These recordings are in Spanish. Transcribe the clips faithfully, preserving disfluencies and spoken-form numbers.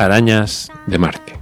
Arañas de Marte.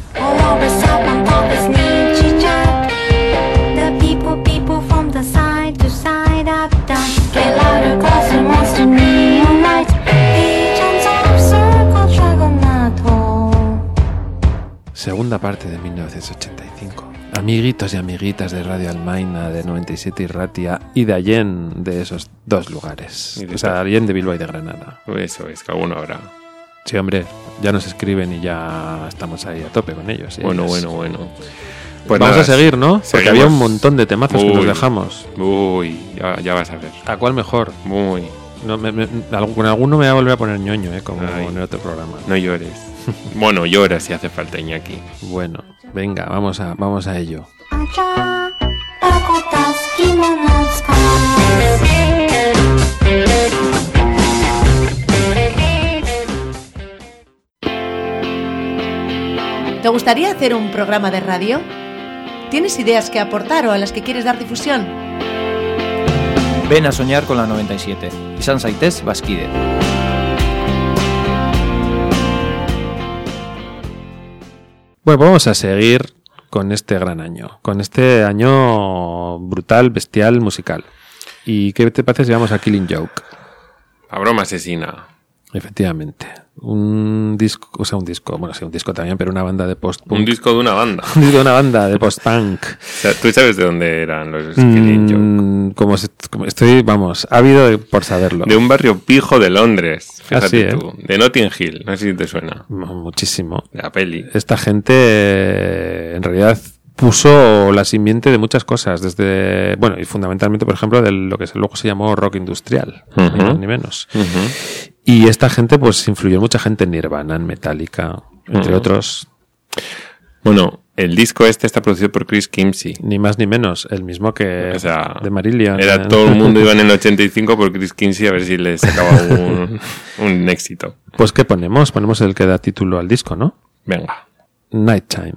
Segunda parte de mil novecientos ochenta y cinco. Amiguitos y amiguitas de Radio Almaina, de noventa y siete Irratia y de Allen, de esos dos lugares. O sea, Allen de Bilbao y de Granada. Eso es, cada uno ahora. Sí, hombre, ya nos escriben y ya estamos ahí a tope con ellos. Bueno, ellas. bueno, bueno. Pues vamos nada, a seguir, ¿no? Porque seguimos. Había un montón de temazos uy, que nos dejamos. Uy, ya, ya vas a ver. ¿A cuál mejor? Muy. No, me, me, con alguno me voy a volver a poner ñoño, ¿eh? Como Ay, en el otro programa. No llores. Bueno, llora si hace falta, Iñaki. Bueno, venga, vamos a, vamos a ello. ¿Te gustaría hacer un programa de radio? ¿Tienes ideas que aportar o a las que quieres dar difusión? Ven a soñar con la noventa y siete. Izan zaitez bazkide. Bueno, vamos a seguir con este gran año, con este año brutal, bestial, musical. ¿Y qué te parece si vamos a Killing Joke? A broma asesina. Efectivamente. Un disco, o sea, un disco, bueno, sí, un disco también, pero una banda de post-punk. Un disco de una banda. Un disco de una banda de post-punk. O sea, ¿tú sabes de dónde eran los Killing Joke? Mm, como, se, como estoy, vamos, ávido de, por saberlo. De un barrio pijo de Londres, fíjate Así, ¿eh? tú. De Notting Hill, no sé si te suena. Muchísimo. De la peli. Esta gente, en realidad, puso la simiente de muchas cosas, desde, bueno, y fundamentalmente, por ejemplo, de lo que luego se llamó rock industrial, uh-huh. ni más ni menos. Uh-huh. Y esta gente, pues, influyó en mucha gente en Nirvana, en Metallica, entre uh-huh. otros. Bueno, el disco este está producido por Chris Kimsey. Ni más ni menos, el mismo que o sea, de Marillion. Era todo el mundo iba en el ochenta y cinco por Chris Kimsey a ver si le sacaba un, un éxito. Pues, ¿qué ponemos? Ponemos el que da título al disco, ¿no? Venga. Nighttime.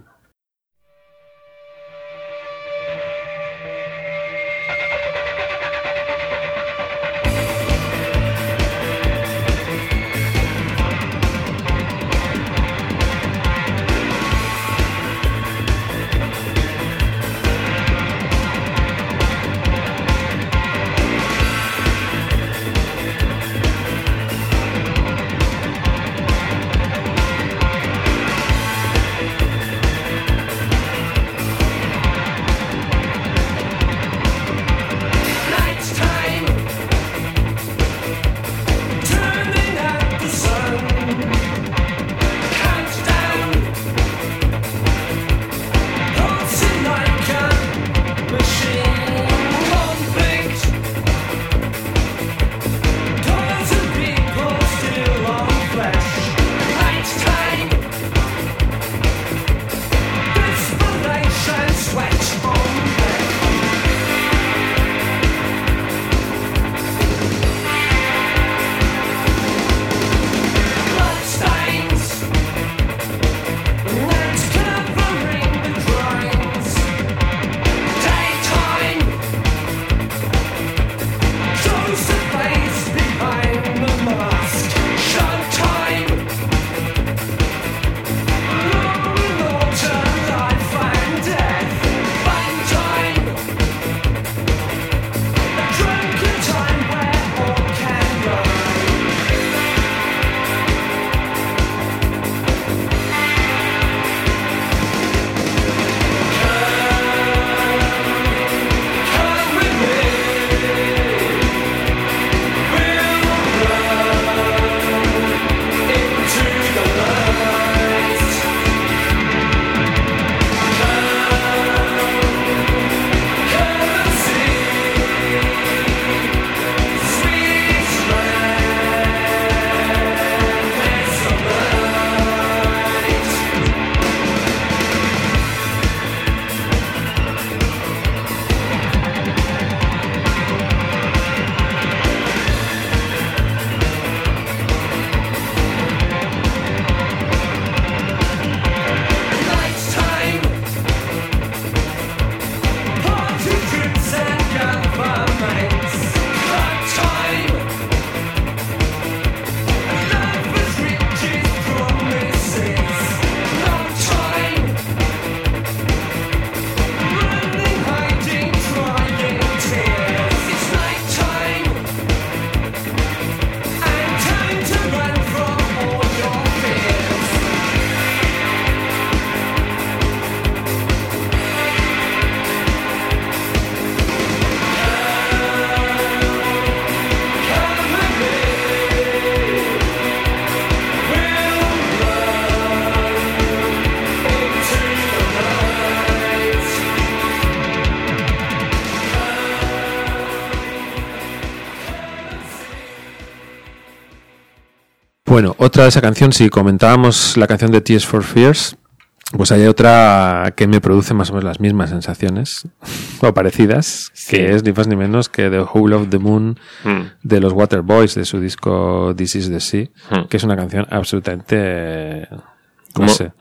Bueno, otra de esa canción, si comentábamos la canción de Tears for Fears, pues hay otra que me produce más o menos las mismas sensaciones, o parecidas, sí. que es ni más ni menos que The Whole of the Moon mm. de los Waterboys, de su disco This is the Sea, mm. que es una canción absolutamente... no sé...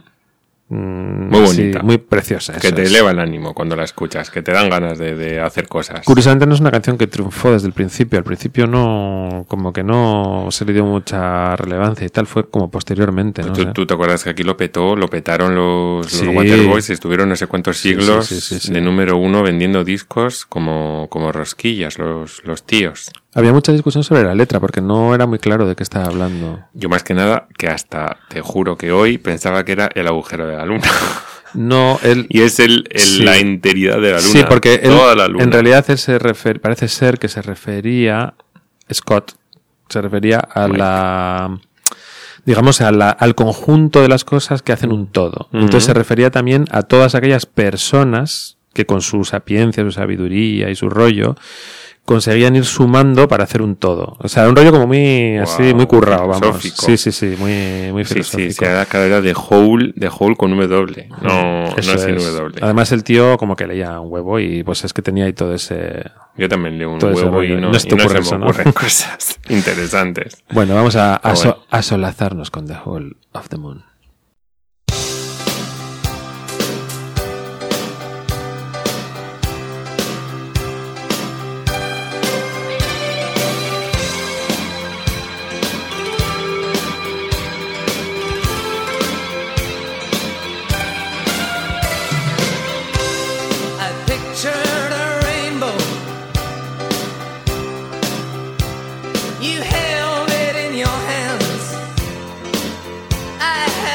Muy bonita. Sí, muy preciosa. Que te es. eleva el ánimo cuando la escuchas, que te dan ganas de, de hacer cosas. Curiosamente no es una canción que triunfó desde el principio. Al principio no, como que no se le dio mucha relevancia y tal, fue como posteriormente. ¿no? ¿Tú, o sea, tú te acuerdas que aquí lo petó, lo petaron los, sí. los Waterboys y estuvieron no sé cuántos siglos sí, sí, sí, sí. de número uno vendiendo discos como, como rosquillas, los, los tíos. Había mucha discusión sobre la letra porque no era muy claro de qué estaba hablando. Yo más que nada, que hasta te juro que hoy pensaba que era el agujero de la luna. No, él... Y es el, el sí. la enteridad de la luna. Sí, porque él, toda la luna. En realidad él se refer, parece ser que se refería, Scott, se refería a bueno. la... digamos, a la, al conjunto de las cosas que hacen un todo. Uh-huh. Entonces se refería también a todas aquellas personas que con su sapiencia, su sabiduría y su rollo conseguían ir sumando para hacer un todo. O sea, un rollo como muy wow, así, muy currado, vamos. Sí, sí, sí, muy, muy filosófico. Sí, sí, se da cada vez de whole, de whole con W, no, Eso no sin es. W. Además el tío como que leía un huevo y pues es que tenía ahí todo ese... Yo también leo un huevo y no, no, y no se me ocurren ¿no? cosas interesantes. Bueno, vamos a, a, so, bueno. a solazarnos con The Whole of the Moon. You held it in your hands. I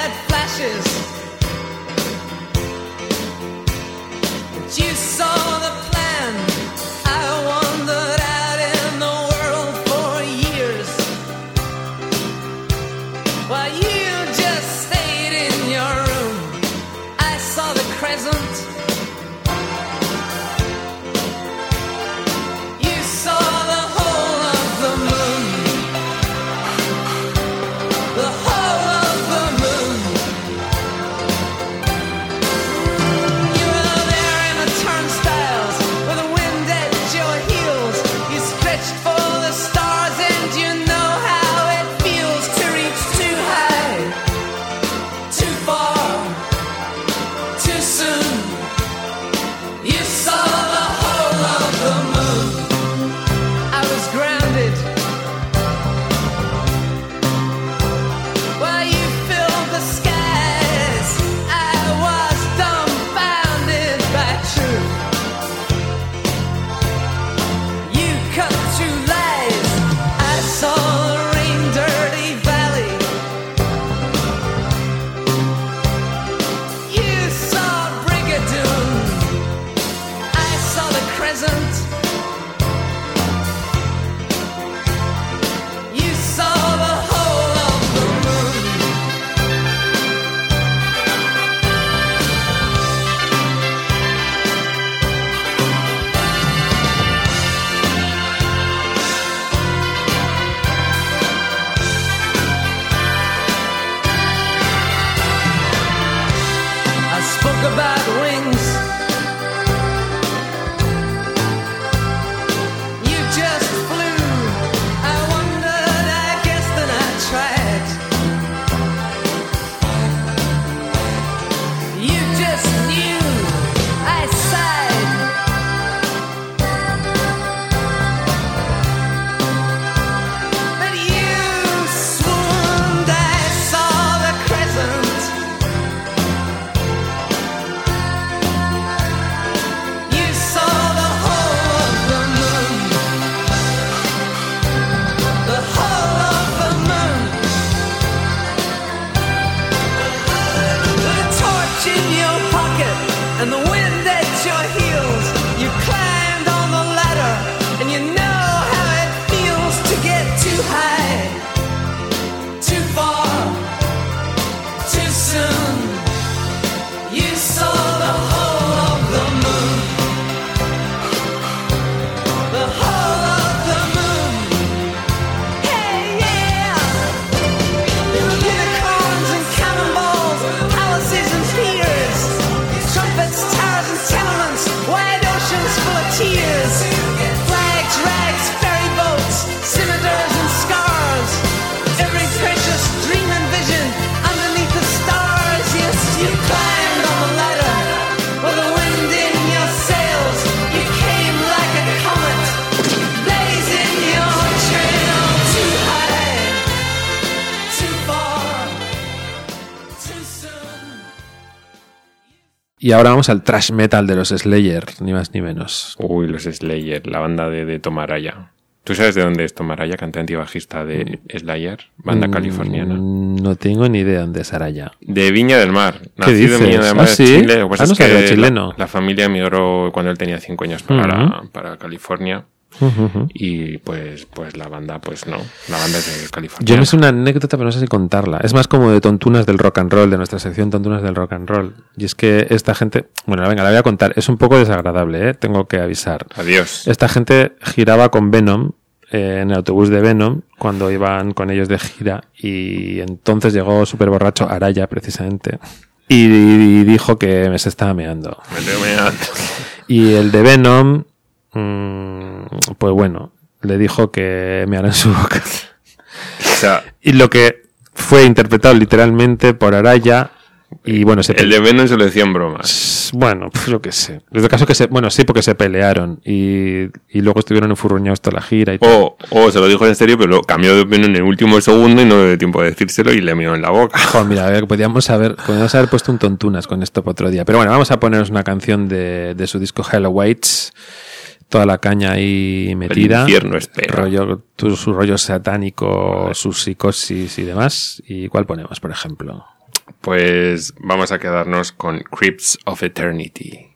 Y ahora vamos al thrash metal de los Slayer, ni más ni menos. Uy, los Slayer, la banda de, de Tom Araya. ¿Tú sabes de dónde es Tom Araya, cantante y bajista de Slayer, banda californiana? No tengo ni idea dónde es Araya. De Viña del Mar. ¿Qué Nacido dices? en Viña del Mar, ¿Ah, sí? Chile. Lo que pasa Ah, no es que sabía, chileno. La, la familia emigró cuando él tenía cinco años para, Uh-huh. para California. Uh-huh. Y pues, pues la banda, pues no. La banda es de California. Yo me sé una anécdota, pero no sé si contarla. Es más como de tontunas del rock and roll, de nuestra sección Tontunas del rock and roll. Y es que esta gente... Bueno, venga, la voy a contar. Es un poco desagradable, ¿eh? Tengo que avisar. Adiós. Esta gente giraba con Venom eh, en el autobús de Venom cuando iban con ellos de gira. Y entonces llegó súper borracho Araya, precisamente. Y, y dijo que me se estaba meando. Me tengo meando. Y el de Venom... pues bueno, le dijo que me hará en su boca. O sea, Y lo que fue interpretado literalmente por Araya. Y bueno, se el de Venom se lo decía en bromas. Bueno, pues yo qué sé. Desde el caso que se... Bueno, sí, porque se pelearon. Y, y luego estuvieron enfurruñados toda la gira y todo. O, o se lo dijo en serio, pero lo cambió de opinión en el último segundo y no dio tiempo de decírselo y le mió en la boca. Joder, mira, a ver, podíamos haber, podíamos haber puesto un tontunas con esto para otro día. Pero bueno, vamos a ponernos una canción de, de su disco Hell Awaits. Toda la caña ahí metida. El infierno espera. Rollo, tu, su rollo satánico, su psicosis y demás. ¿Y cuál ponemos, por ejemplo? Pues vamos a quedarnos con Crypts of Eternity.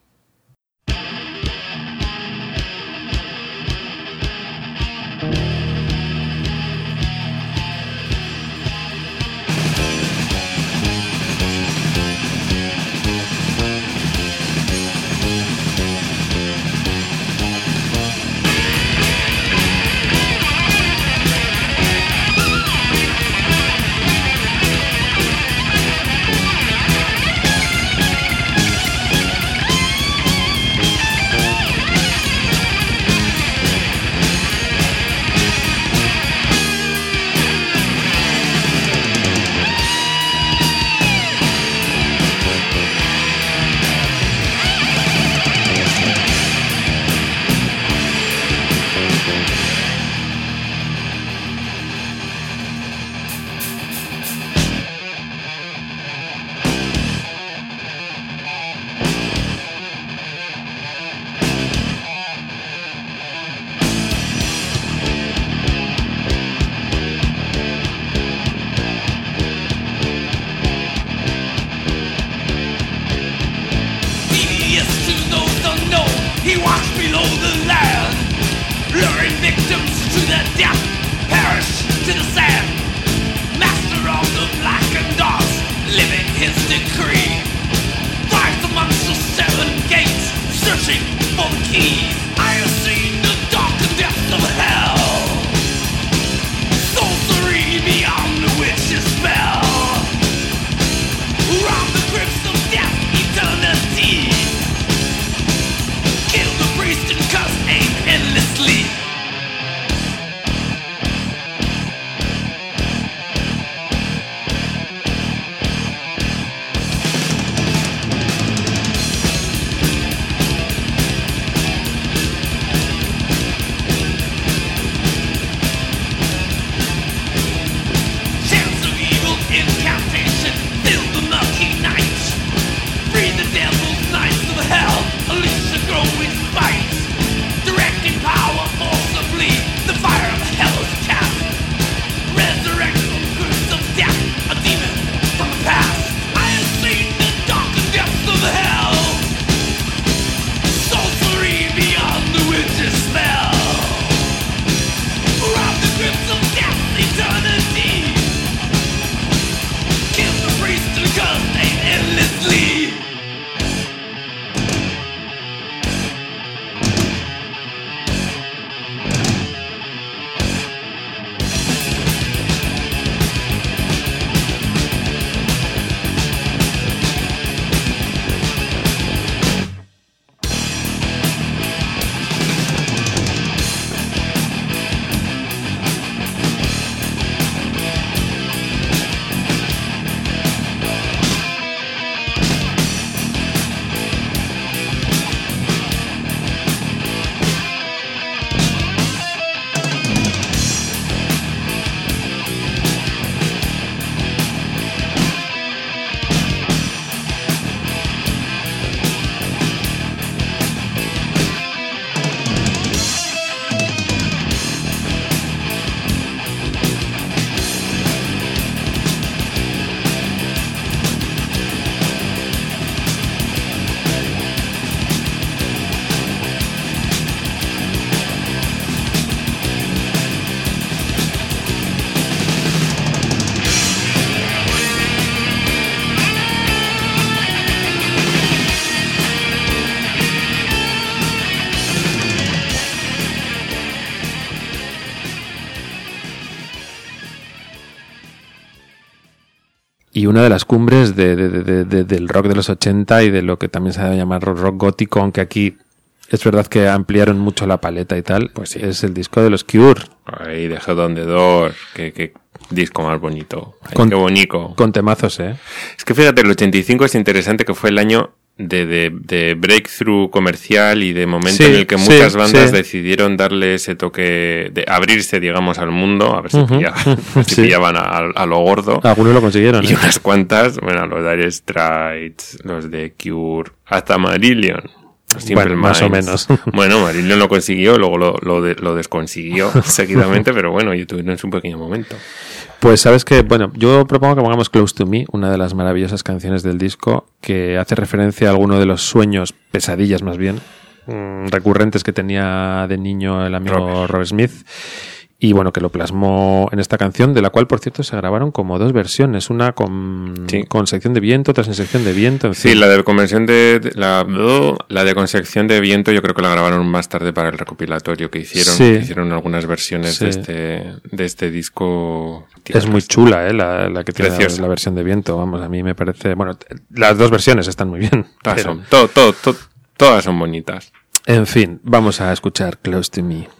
una de las cumbres de, de, de, de, del rock de los ochenta y de lo que también se ha llamado rock gótico, aunque aquí es verdad que ampliaron mucho la paleta y tal. Pues sí. Es el disco de los Cure. Ahí, de Head on the Door. Qué, qué disco más bonito. Ay, con, qué bonito. Con temazos, ¿eh? Es que fíjate, el ochenta y cinco es interesante, que fue el año de, de, de breakthrough comercial y de momento sí, en el que muchas sí, bandas sí. decidieron darle ese toque de abrirse, digamos, al mundo, a ver si, uh-huh. pillaban, si sí. pillaban a, a lo gordo. Algunos lo consiguieron. Y ¿eh? unas cuantas, bueno, los de Dire Straits, los de Cure, hasta Marillion. Bueno, más o menos. Bueno, Marillion lo consiguió, luego lo, lo, de, lo desconsiguió seguidamente, pero bueno, yo tuve en su pequeño momento. Pues sabes que, bueno, yo propongo que pongamos Close to Me, una de las maravillosas canciones del disco, que hace referencia a alguno de los sueños, pesadillas más bien, mmm, recurrentes que tenía de niño el amigo Robert, Robert Smith. Y bueno, que lo plasmó en esta canción, de la cual, por cierto, se grabaron como dos versiones. Una con, sí. con sección de viento, otra sin sección de viento. En sí, fin. la de conversión de, de la, la de con sección de viento yo creo que la grabaron más tarde para el recopilatorio que hicieron. Sí. Que hicieron algunas versiones sí. de este de este disco. Es muy chula, ¿eh? La, la que tiene la, la versión de viento. Vamos, a mí me parece... Bueno, las dos versiones están muy bien. Todas, pero... son, todo, todo, todo, todas son bonitas. En fin, vamos a escuchar Close to Me.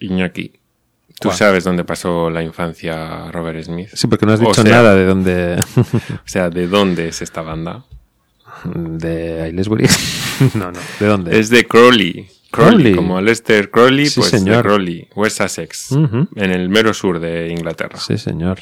Iñaki, ¿tú wow. sabes dónde pasó la infancia Robert Smith? Sí, porque no has dicho o sea, nada de dónde... o sea, ¿de dónde es esta banda? ¿De Aylesbury? no, no. ¿De dónde? Es de Crawley. Crawley, como Lester Crawley, sí, pues señor. de Crawley, West Sussex, uh-huh. en el mero sur de Inglaterra. Sí, señor.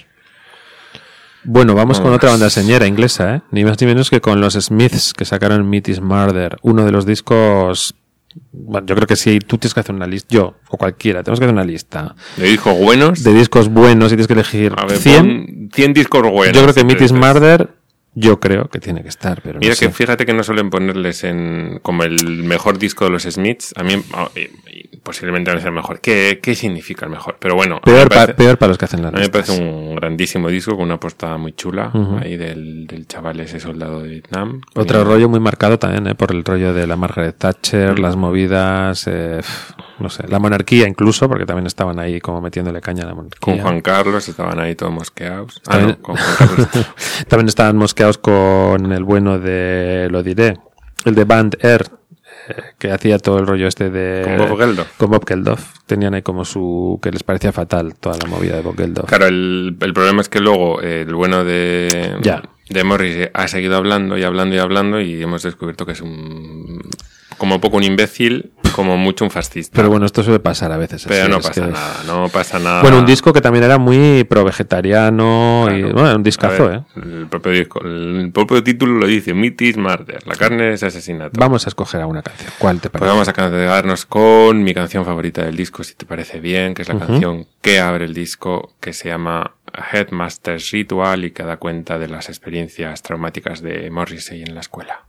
Bueno, vamos, vamos con otra banda señera inglesa, ¿eh? Ni más ni menos que con los Smiths, que sacaron Meat is Murder, uno de los discos... Bueno, yo creo que si tú tienes que hacer una lista, yo o cualquiera, tenemos que hacer una lista. ¿De discos buenos? De discos buenos y tienes que elegir a ver, cien. cien discos buenos. Yo creo que Meat is Murder... Yo creo que tiene que estar, pero Mira no sé. que fíjate que no suelen ponerles en como el mejor disco de los Smiths. A mí posiblemente no sea el mejor. ¿Qué, qué significa el mejor? Pero bueno. Peor, parece, pa, peor para los que hacen las A mí me listas. parece un grandísimo disco con una portada muy chula. Uh-huh. Ahí del, del chaval ese soldado de Vietnam. Otro y, rollo muy marcado también, ¿eh? Por el rollo de la Margaret Thatcher, uh-huh. las movidas, eh, no sé, la monarquía incluso, porque también estaban ahí como metiéndole caña a la monarquía. Con Juan Carlos estaban ahí todos mosqueados. Ah, también, no, con Juan Carlos. también estaban mosqueados con el bueno de, lo diré, el de Band Air, eh, que hacía todo el rollo este de... Con Bob Geldof. Con Bob Geldof. Tenían ahí como su... que les parecía fatal toda la movida de Bob Geldof. Claro, el, el problema es que luego eh, el bueno de... Ya. de Morris ha seguido hablando y hablando y hablando y hemos descubierto que es un... como poco un imbécil, como mucho un fascista. Pero bueno, esto suele pasar a veces. Pero así, no es pasa que... nada, no pasa nada. Bueno, un disco que también era muy pro-vegetariano claro. y bueno, un discazo, ver, ¿eh? El propio disco, el propio título lo dice, Meat is Murder, la carne es asesinato. Vamos a escoger a una canción. ¿Cuál te parece? Pues vamos a quedarnos con mi canción favorita del disco, si te parece bien, que es la uh-huh. canción que abre el disco, que se llama Headmaster's Ritual y que da cuenta de las experiencias traumáticas de Morrissey en la escuela.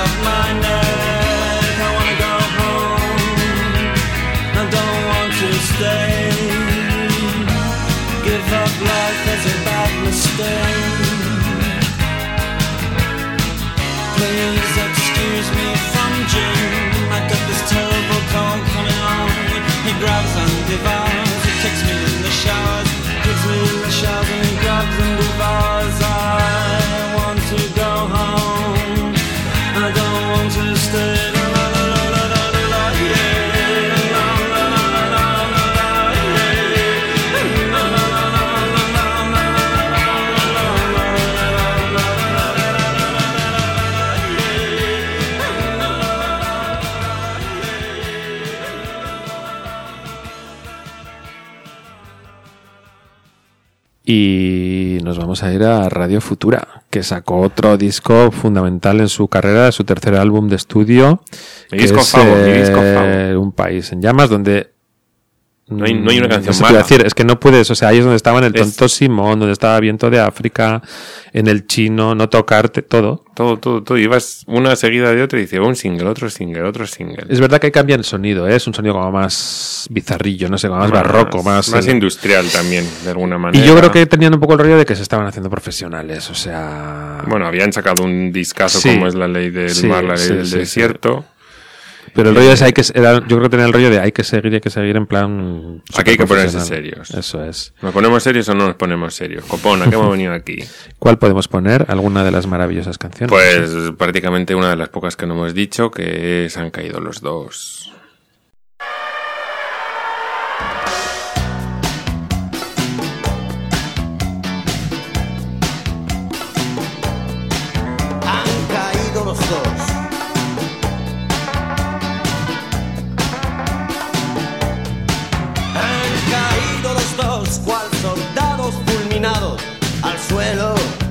Just stay. Give up life as a bad mistake. Please excuse me from Jim. I got this terrible cold coming on. He grabs and devours. He kicks me in the showers. Kicks me in the showers and he grabs and devours. I want to go home. I don't want to stay. Y nos vamos a ir a Radio Futura, que sacó otro disco fundamental en su carrera, su tercer álbum de estudio. Mi disco es, favo, eh, mi disco favo. Un país en llamas, donde... No hay, no hay una canción no sé mala. Decir, es que no puedes, o sea, ahí es donde estaba en el Tonto es... Simón, donde estaba Viento de África, en el Chino, No Tocarte, todo. Todo, todo, todo. Ibas una seguida de otra y decía un single, otro single, otro single. Es verdad que ahí cambia el sonido, ¿eh? Es un sonido como más bizarrillo, no sé, como más, más barroco, más... Más industrial también, de alguna manera. Y yo creo que tenían un poco el rollo de que se estaban haciendo profesionales, o sea... Bueno, habían sacado un discazo sí, como es La Ley del sí, Mar, La Ley sí, del sí, Desierto. Sí. Pero el rollo es, hay que, era, yo creo que tenía el rollo de hay que seguir y hay que seguir en plan... Aquí hay que ponerse serios. Eso es. ¿Nos ponemos serios o no nos ponemos serios? Copón, ¿a qué hemos venido aquí? ¿Cuál podemos poner? ¿Alguna de las maravillosas canciones? Pues prácticamente una de las pocas que no hemos dicho, que es Han caído los dos. Han caído los dos. Cual soldados fulminados al suelo,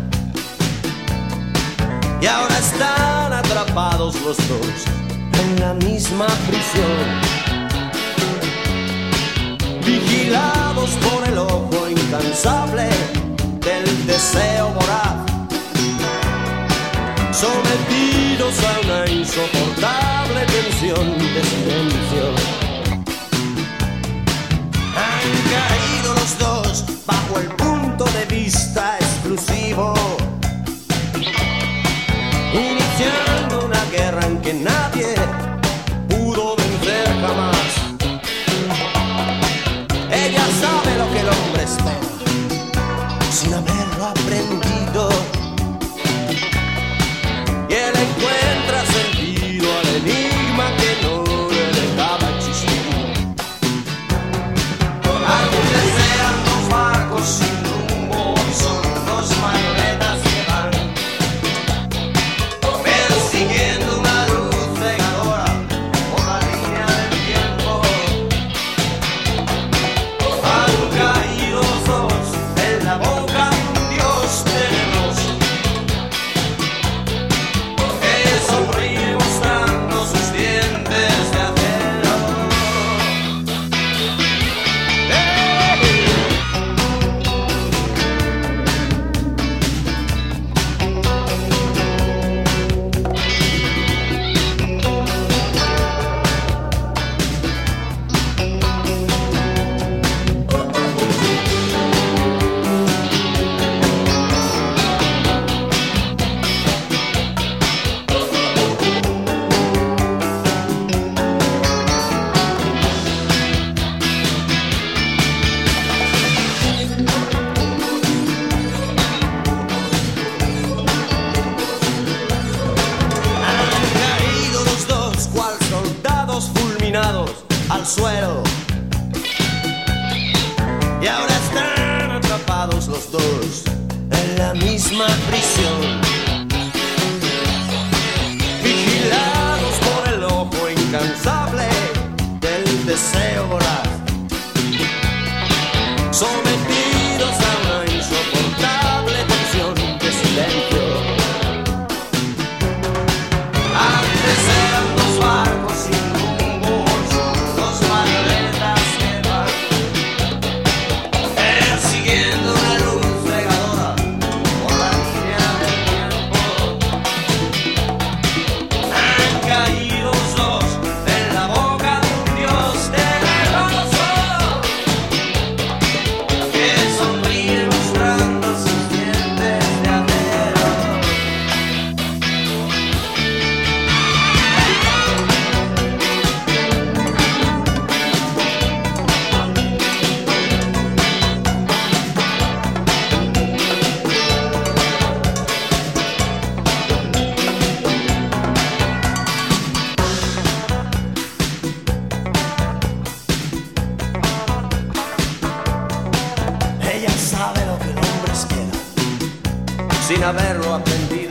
y ahora están atrapados los dos en la misma prisión, vigilados por el ojo incansable del deseo voraz, sometidos a una insoportable tensión de silencio. Han caído los dos bajo el punto de vista exclusivo, iniciando una guerra en que nadie pudo vencer jamás. Ella sabe lo que el hombre espera, sin haberlo aprendido, y él encuentra sentido al enigma que no le dejaba existir. Aún desean los barcos sin rumbo y son dos marionetas que van persiguiendo una luz cegadora por la línea del tiempo. Han caído los dos en la boca de un dios tenebroso que sonríe mostrando sus dientes de acero. Al suelo, y ahora están atrapados los dos en la misma prisión, vigilados por el ojo incansable del deseo voraz, sometidos a una insoportable tensión de silencio. Antes eran dos barcos sin rumbo, dos marionetas que van persiguiendo una luz cegadora por la línea del tiempo. Han caído los dos en la boca de un dios tenebroso sin haberlo aprendido.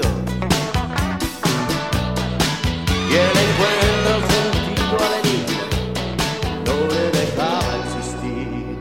Y él encuentra el sentido al enigma, no le dejaba existir.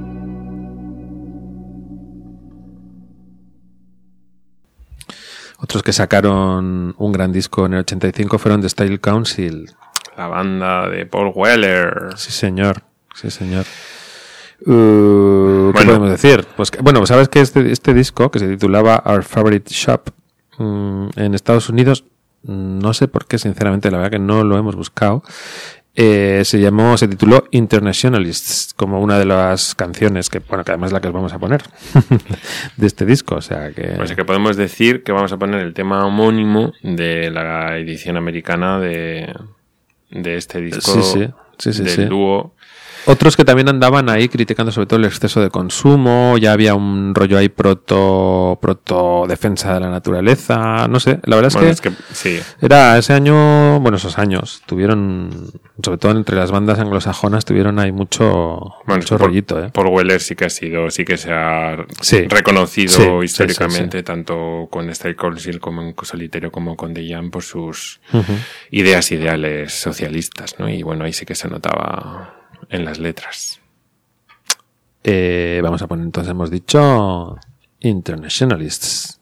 Otros que sacaron un gran disco en el ochenta y cinco fueron The Style Council. La banda de Paul Weller. Sí, señor. Sí, señor. Uh, ¿Qué bueno. podemos decir? Pues que, bueno, sabes que este, este disco, que se titulaba Our Favorite Shop, mmm, en Estados Unidos, no sé por qué, sinceramente, la verdad que no lo hemos buscado, eh, se llamó, se tituló Internationalists, como una de las canciones que, bueno, que además es la que os vamos a poner de este disco, o sea que... Pues es que podemos decir que vamos a poner el tema homónimo de la edición americana de, de este disco, sí, sí, sí, sí, del sí. dúo. Otros que también andaban ahí criticando sobre todo el exceso de consumo, ya había un rollo ahí proto proto defensa de la naturaleza, no sé, la verdad es, Bueno, que, es que sí. era ese año, bueno, esos años, tuvieron, sobre todo entre las bandas anglosajonas, tuvieron ahí mucho, Bueno, mucho Paul, rollito, ¿eh? Paul Weller sí que ha sido, sí que se ha Sí. reconocido Sí, históricamente, sí, sí, sí. tanto con Style Council como en solitario como con The Jam por sus Uh-huh. ideas ideales socialistas, ¿no? Y bueno, ahí sí que se notaba en las letras. Eh, vamos a poner entonces, hemos dicho Internationalists.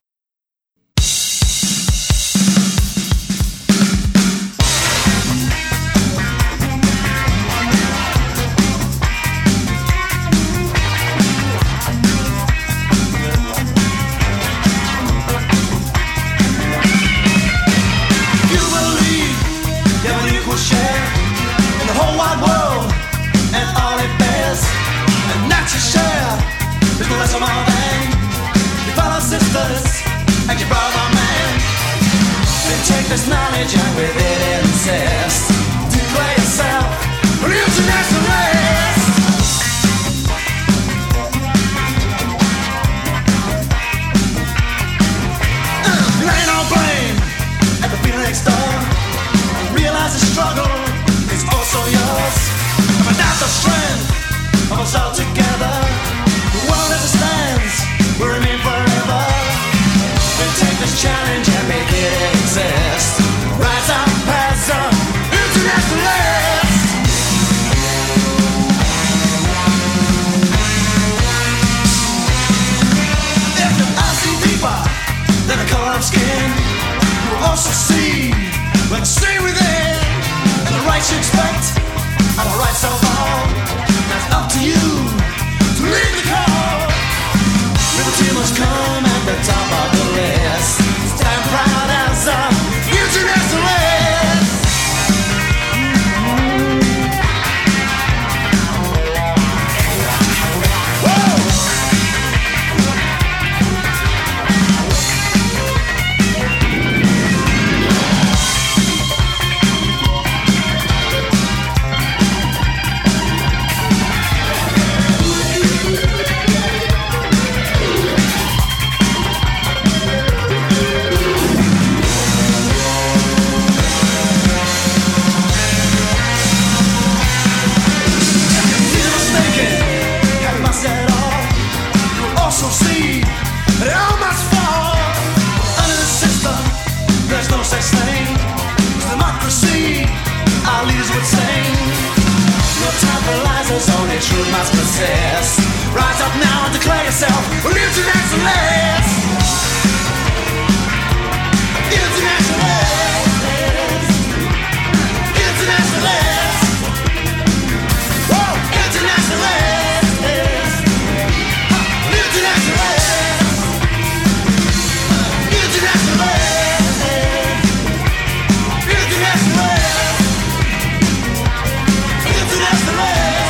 You believe you have an equal share in the whole wide world and all it bears, and not your share is the less of more than your fellow sisters and your brother man. Then take this knowledge and with it insist, declare yourself an internationalist. Uh, lay no blame at the feeling next door. Realize the struggle is also yours. But not the strength of us all together. The world as it stands will remain forever. Then take this challenge and make it exist. Rise up as a internationalist. If your eyes see deeper than the color of skin, you will also see when stay within. And the rights you expect are the rights of all. That's up to you to lead the call. Liberty must come at the top of the list. Stand proud as a internationalist. Whoa! Truth must persist. Rise up now and declare yourself an internationalist. Internationalist. Internationalist. Whoa, internationalist. Internationalist. Internationalist. Internationalist. Internationalist.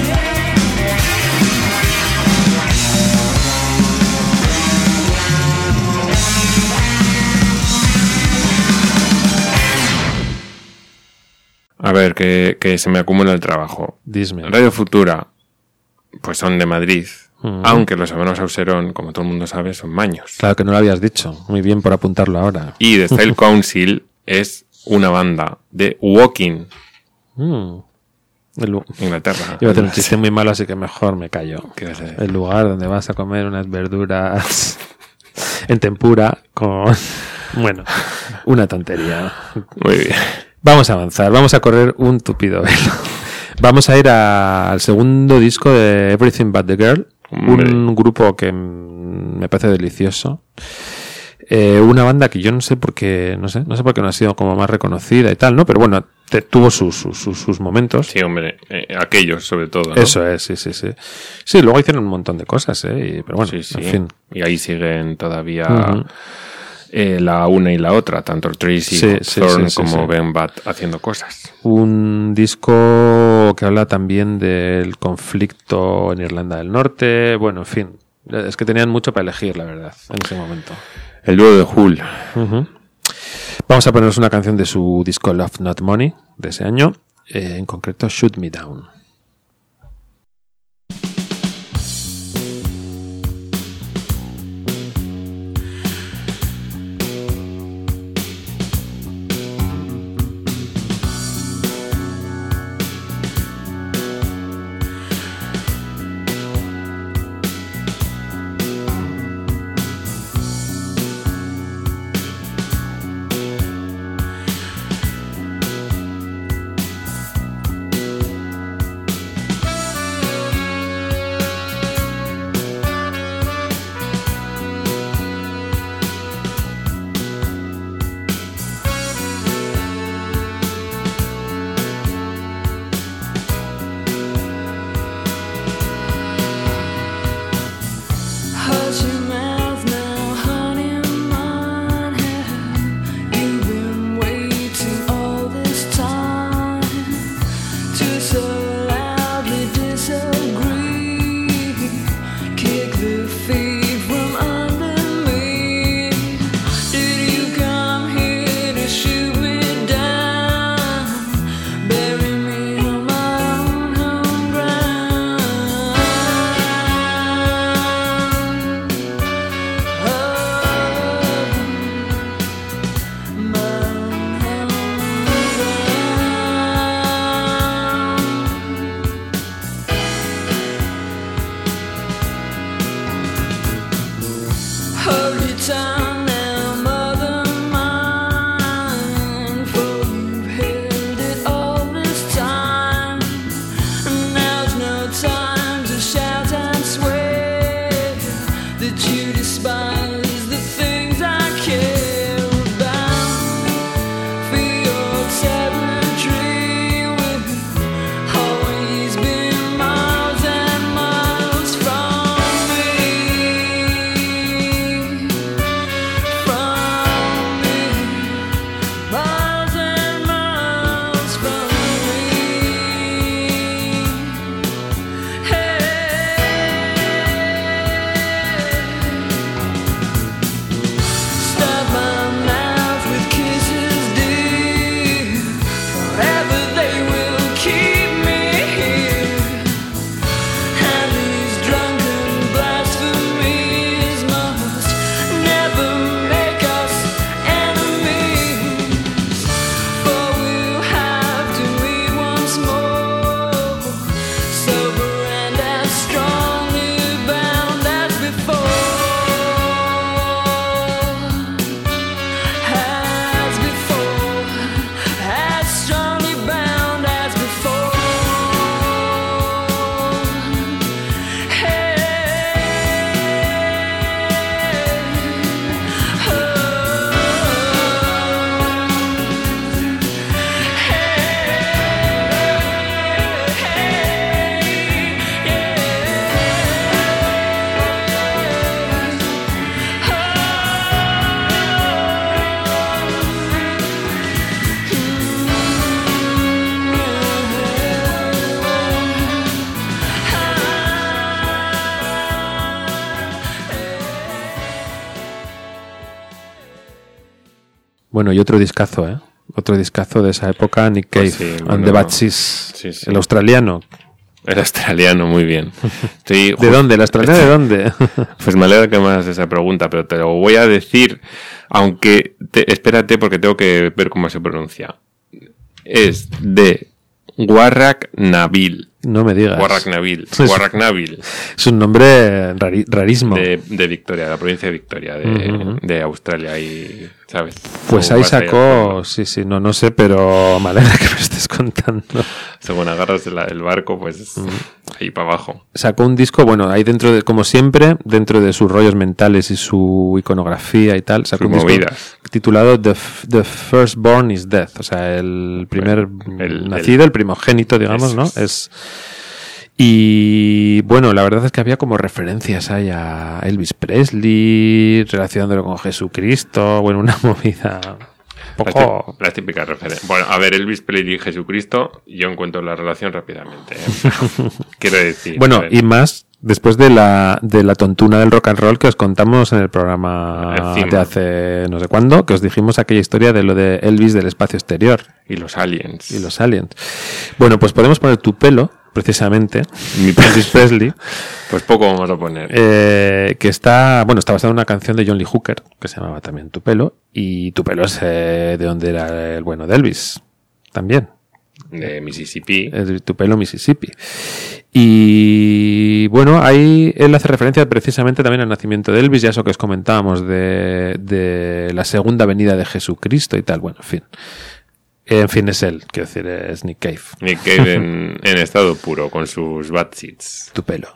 A ver, que, que se me acumula el trabajo. Disney. Radio Futura, pues son de Madrid. Mm. Aunque los hermanos Auserón, como todo el mundo sabe, son maños. Claro que no lo habías dicho. Muy bien por apuntarlo ahora. Y The Style Council es una banda de Woking, Mm. El lu- Inglaterra. Iba a tener un chiste muy malo, así que mejor me callo. ¿Qué vas a decir? El lugar donde vas a comer unas verduras. en tempura con... Bueno, una tontería. Muy bien. Vamos a avanzar, vamos a correr un tupido velo. Vamos a ir a, al segundo disco de Everything But The Girl, Hombre. un grupo que me parece delicioso. Eh, una banda que yo no sé por qué, no sé, no sé por qué no ha sido como más reconocida y tal, ¿no? Pero bueno, te, tuvo sus, sus, sus, sus momentos. Sí, hombre, eh, aquellos sobre todo, ¿no? Eso es, sí, sí, sí. Sí, luego hicieron un montón de cosas, ¿eh? Y, pero bueno, Sí, sí. en fin. Y ahí siguen todavía Uh-huh. eh, la una y la otra, tanto Tracy Sí, sí, Thorne sí, sí, como sí. Ben Batt haciendo cosas. Un disco que habla también del conflicto en Irlanda del Norte. Bueno, en fin. Es que tenían mucho para elegir, la verdad, en ese momento. El dúo de Hull. Uh-huh. Vamos a ponernos una canción de su disco Love Not Money de ese año, eh, en concreto Shoot Me Down. Hush your mouth now, honey, mine. You've been waiting all this time to so loudly disagree. Kick the feet from under me. Did you come here to shoot me down? Bury me on my own home ground. Hold your tongue now, mother mine, for you've held it all this time. Now's no time to shout and swear that you despise the things I care about. For your territory will always be miles and miles from me. From me, miles and miles from me. Stop my mouth with kisses, dear. Forever they will keep me here. And these drunken blasphemies must never make us enemies. For we'll have to meet once more, sober and as strongly bound as before. As before, as strongly bound as before. Hey, Bueno, y otro discazo, ¿eh? Otro discazo de esa época, Nick Cave, Pues sí, and bueno, the Bad Seeds, sí, sí. el australiano. El australiano, muy bien. Estoy ¿De dónde? ¿El australiano de dónde? Pues me alegra que me hagas esa pregunta, pero te lo voy a decir, aunque te, espérate porque tengo que ver cómo se pronuncia. Es de Warrak Nabil. No me digas. Warrack Nabil. Es, Warrack Nabil. Es un nombre rari, rarísimo. De, de Victoria, de la provincia de Victoria, de, uh-huh. de Australia. Y, ¿sabes? Pues ahí sacó, sí, sí, no, no sé, pero me alegra que me estés contando. Según agarras el, el barco, pues uh-huh. ahí para abajo. Sacó un disco, bueno, ahí dentro de, como siempre, dentro de sus rollos mentales y su iconografía y tal, sacó un disco titulado The, The Firstborn is Death, o sea, el primer el, nacido, el, el primogénito, digamos, es, ¿no? Es... Y bueno, la verdad es que había como referencias ahí a Elvis Presley, relacionándolo con Jesucristo, bueno, una movida poco... Las típicas referencias. Bueno, a ver, Elvis Presley y Jesucristo, yo encuentro la relación rápidamente. ¿eh? Quiero decir... Bueno, y más después de la, de la tontuna del rock and roll que os contamos en el programa Encima. de hace no sé cuándo, que os dijimos aquella historia de lo de Elvis del espacio exterior. Y los aliens. Y los aliens. Bueno, pues podemos poner Tu pelo, precisamente, mi Elvis Presley. Pues poco vamos a poner. Eh, que está, bueno, está basada en una canción de John Lee Hooker, que se llamaba también Tu pelo, y Tu pelo es eh, de donde era el bueno de Elvis, también. De Mississippi. El, Tu pelo, Mississippi. Y bueno, ahí él hace referencia precisamente también al nacimiento de Elvis y a eso que os comentábamos de, de la segunda venida de Jesucristo y tal, bueno, en fin. En fin, es él, quiero decir, es Nick Cave. Nick Cave en, en estado puro, con sus bad seeds. Tu pelo.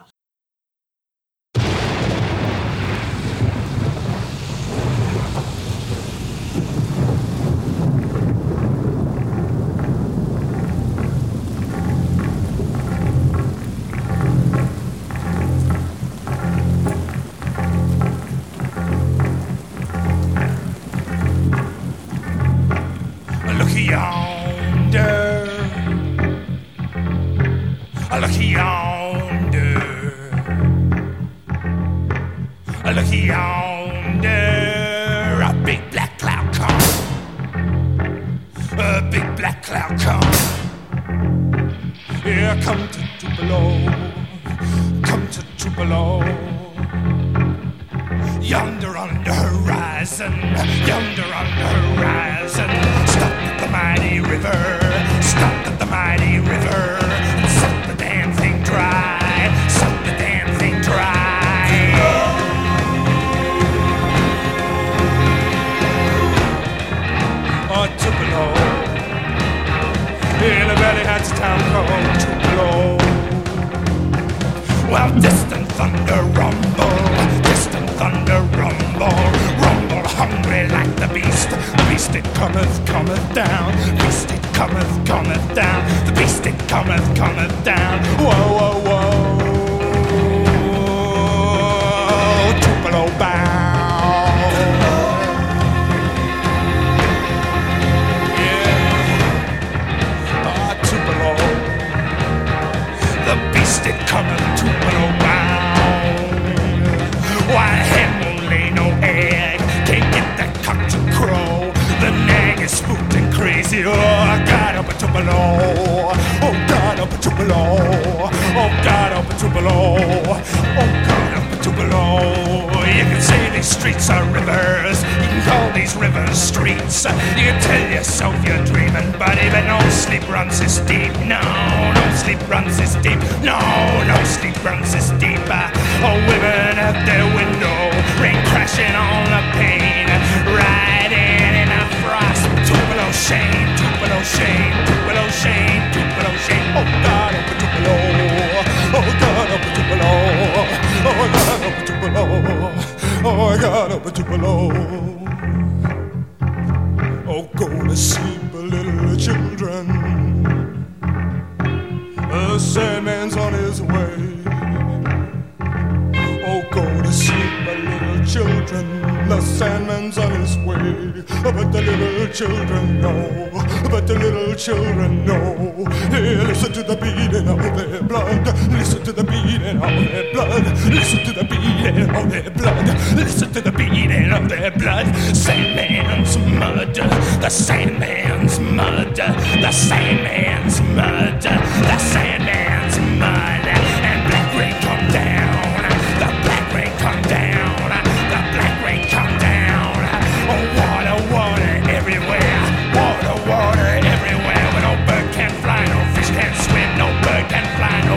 Water everywhere, where no bird can fly, no fish can swim, no bird can fly.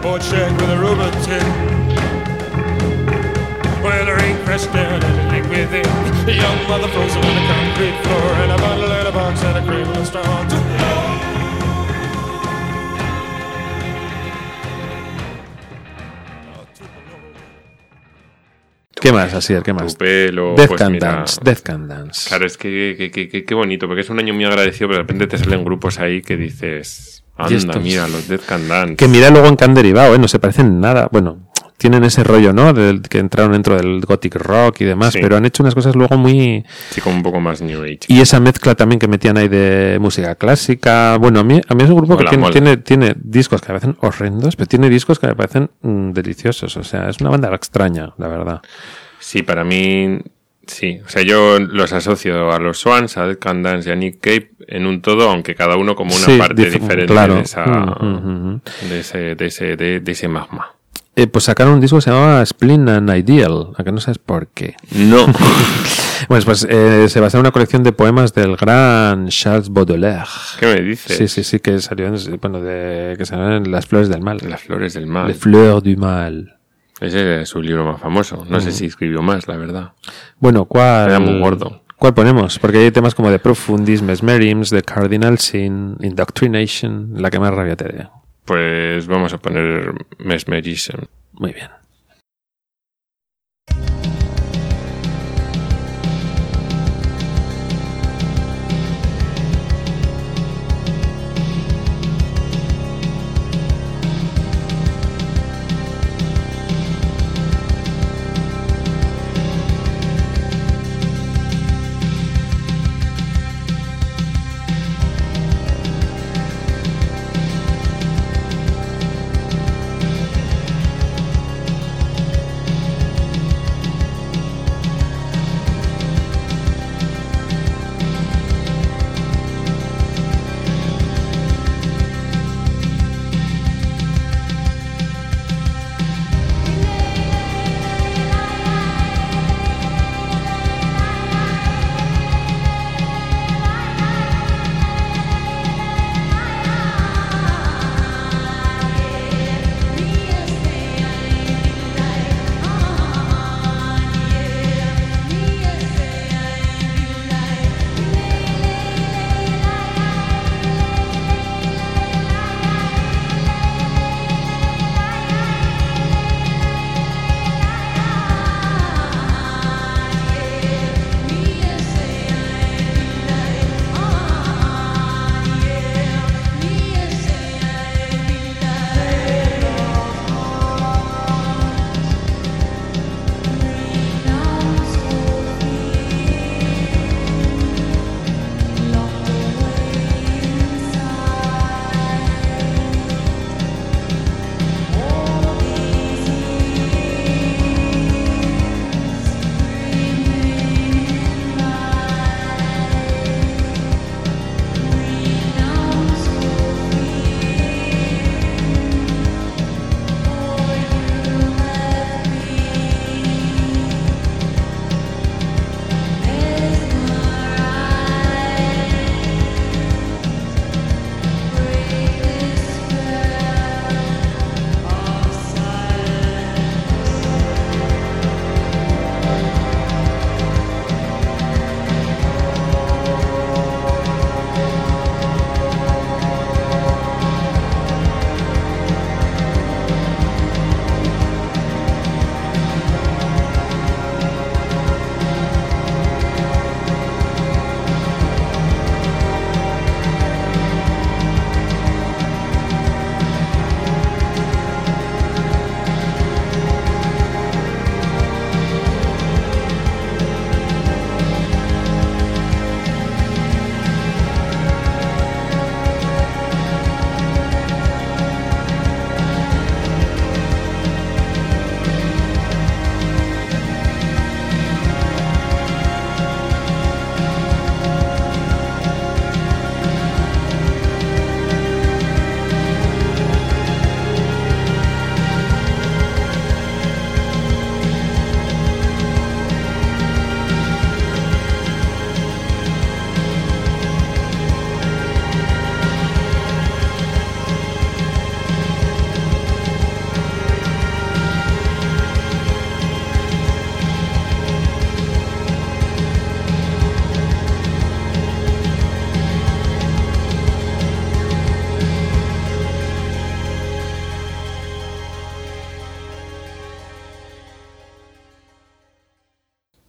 board shed with a rubber tip. Where the rain crashed down and a lake within. A young mother frozen on the concrete floor, and a bundle in a box and a cradle of straw. ¿Qué más, Asier? ¿Qué más? Tu pelo, Death pues Can mira, Dance, Death Can Dance. Claro, es que que, que, que, que bonito, porque es un año muy agradecido, pero de repente te salen grupos ahí que dices, anda, estos? mira, los Death Can Dance. Que mira luego en que han derivado, ¿eh? No se parecen nada. Bueno, tienen ese rollo, ¿no? Del, que entraron dentro del gothic rock y demás, Sí. pero han hecho unas cosas luego muy... Sí, como un poco más New Age. Y esa mezcla también que metían ahí de música clásica. Bueno, a mí, a mí es un grupo Mola, que tiene, mola. tiene, tiene discos que me parecen horrendos, pero tiene discos que me parecen mm, deliciosos. O sea, es una banda extraña, la verdad. Sí, para mí, sí. O sea, yo los asocio a los Swans, a Death Can Dance y a Nick Cave en un todo, aunque cada uno como una Sí, parte dif- diferente claro. de, esa, Mm, mm, mm. de, ese, de, ese, de, de ese magma. Eh, pues sacaron un disco que se llamaba Splin and Ideal, aunque no sabes por qué. No. Bueno, pues eh, se basa en una colección de poemas del gran Charles Baudelaire. ¿Qué me dices? Sí, sí, sí, que salió en, bueno, de, que salió en Las Flores del Mal. Las flores del mal. Les Fleurs du Mal. Ese es su libro más famoso. No sé si escribió más, la verdad. Bueno, ¿cuál? Era muy gordo. ¿Cuál ponemos? Porque hay temas como The Profundis, Mesmerism, The Cardinal Sin, Indoctrination, la que más rabia te dé. Pues vamos a poner Mesmerism. Muy bien. Thank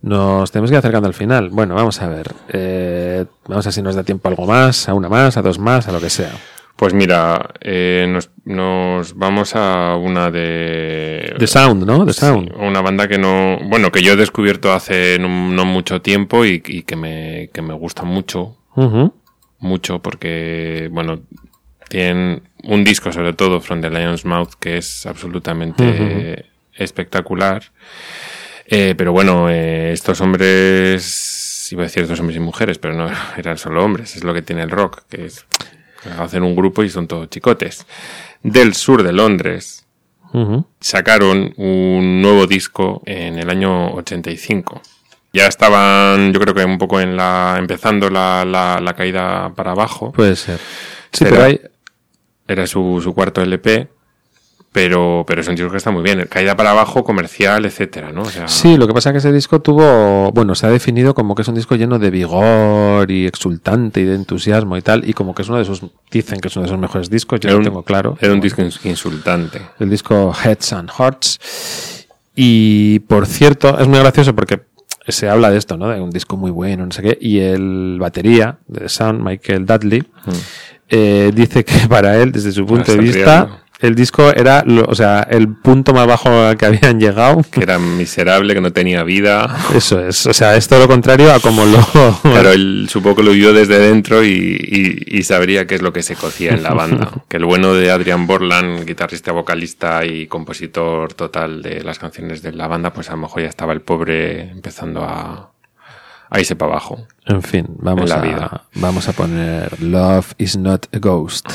Nos tenemos que ir acercando al final. Bueno, vamos a ver. Eh, vamos a ver si nos da tiempo a algo más, a una más, a dos más, a lo que sea. Pues mira, eh, nos, nos vamos a una de... The Sound, ¿no? The Sound. Sí, una banda que no... Bueno, que yo he descubierto hace no, no mucho tiempo y, y que, me, que me gusta mucho. Uh-huh. Mucho porque, bueno, tienen un disco sobre todo, From the Lion's Mouth, que es absolutamente uh-huh. espectacular. Eh, pero bueno, eh, estos hombres... Iba a decir estos hombres y mujeres, pero no eran solo hombres. Es lo que tiene el rock, que es... Hacen un grupo y son todos chicotes. Del sur de Londres. Uh-huh. Sacaron un nuevo disco en el año ochenta y cinco. Ya estaban, yo creo que un poco en la empezando la, la, la caída para abajo. Puede ser. Sí, era, pero hay... era su, su cuarto L P. Pero, pero es un disco que está muy bien. Caída para abajo, comercial, etcétera, ¿no? O sea... Sí, lo que pasa es que ese disco tuvo... Bueno, se ha definido como que es un disco lleno de vigor y exultante y de entusiasmo y tal. Y como que es uno de sus... Dicen que es uno de sus mejores discos, yo lo tengo claro. Era un disco insultante. El disco Heads and Hearts. Y, por cierto, es muy gracioso porque se habla de esto, ¿no? De un disco muy bueno, no sé qué. Y el batería de The Sound, Michael Dudley, mm. eh, dice que para él, desde su punto de vista... Riendo. El disco era, o sea, el punto más bajo al que habían llegado. Que era miserable, que no tenía vida. Eso es, o sea, es todo lo contrario a como lo... Claro, él supongo que lo vio desde dentro y, y, y sabría qué es lo que se cocía en la banda. Que el bueno de Adrian Borland, guitarrista, vocalista y compositor total de las canciones de la banda, pues a lo mejor ya estaba el pobre empezando a, a irse para abajo. En fin, vamos, en la a, vida. vamos a poner Love is not a Ghost.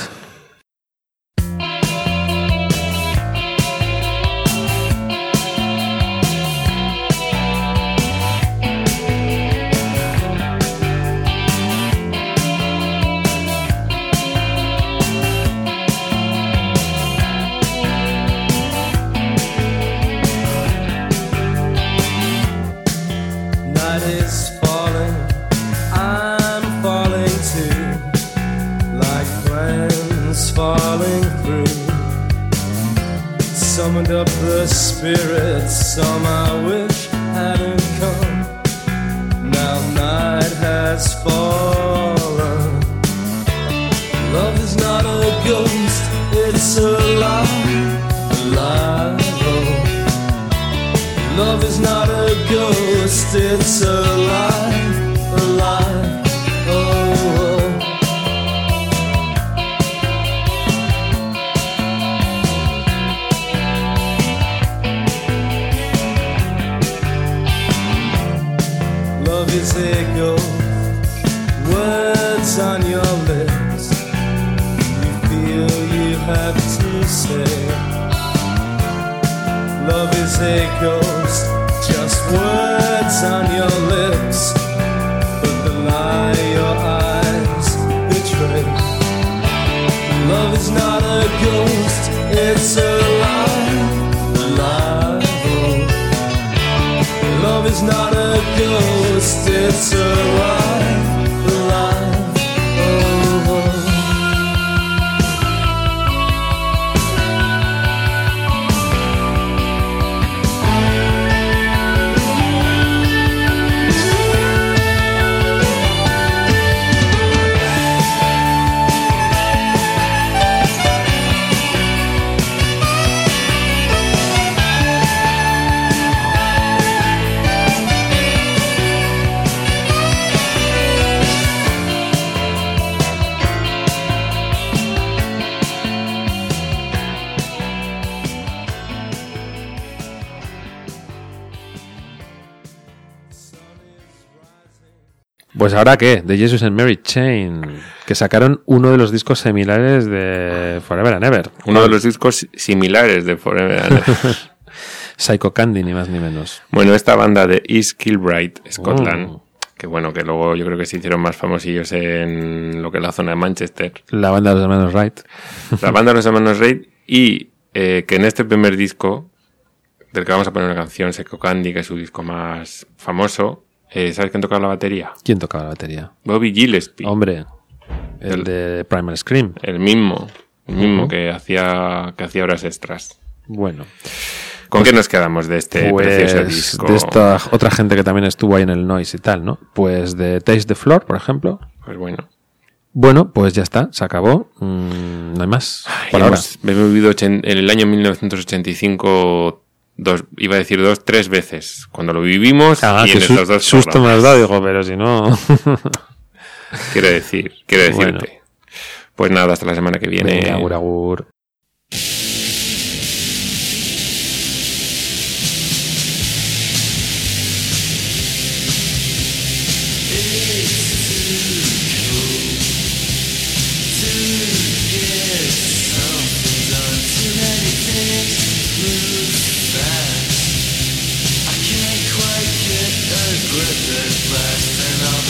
Summoned up the spirits, some I wish hadn't come. Now night has fallen. Love is not a ghost, it's alive, alive. Oh. Love is not a ghost, it's alive, alive. Oh, oh. Is a ghost, words on your lips, you feel you have to say. Love is a ghost, just words on your lips, but the lie your eyes betray. Love is not a ghost, it's alive, alive. Oh. Love is not a ghost, it's alive, alive, oh, oh. Pues ahora qué, de Jesus and Mary Chain, que sacaron uno de los discos similares de Forever and Ever. Uno de los discos similares de Forever and Ever. Psycho Candy, ni más ni menos. Bueno, esta banda de East Kilbride, Scotland, oh. que bueno, que luego yo creo que se hicieron más famosillos en lo que es la zona de Manchester. La banda de los hermanos Wright. La banda de los hermanos Wright, y eh, que en este primer disco, del que vamos a poner una canción, Psycho Candy, que es su disco más famoso, Eh, ¿sabes quién tocaba la batería? ¿Quién tocaba la batería? Bobby Gillespie. Hombre, el, el de Primal Scream. El mismo, el mismo uh-huh. que hacía que hacía horas extras. Bueno, ¿Con qué nos quedamos de este pues, precioso disco? De esta otra gente que también estuvo ahí en el Noise y tal, ¿no? Pues de Taste the Floor, por ejemplo. Pues bueno. Bueno, pues ya está, se acabó. Mm, no hay más. Ay, por hemos, ahora. hemos vivido en el año mil novecientos ochenta y cinco, dos, iba a decir dos, tres veces. Cuando lo vivimos Ah, y que en su- esos dos susto me has dado, digo, pero si no... Quiero decir, quiero decirte. Bueno. Pues nada, hasta la semana que viene. Venga, agur, agur. I can't quite get a grip at last, and I'll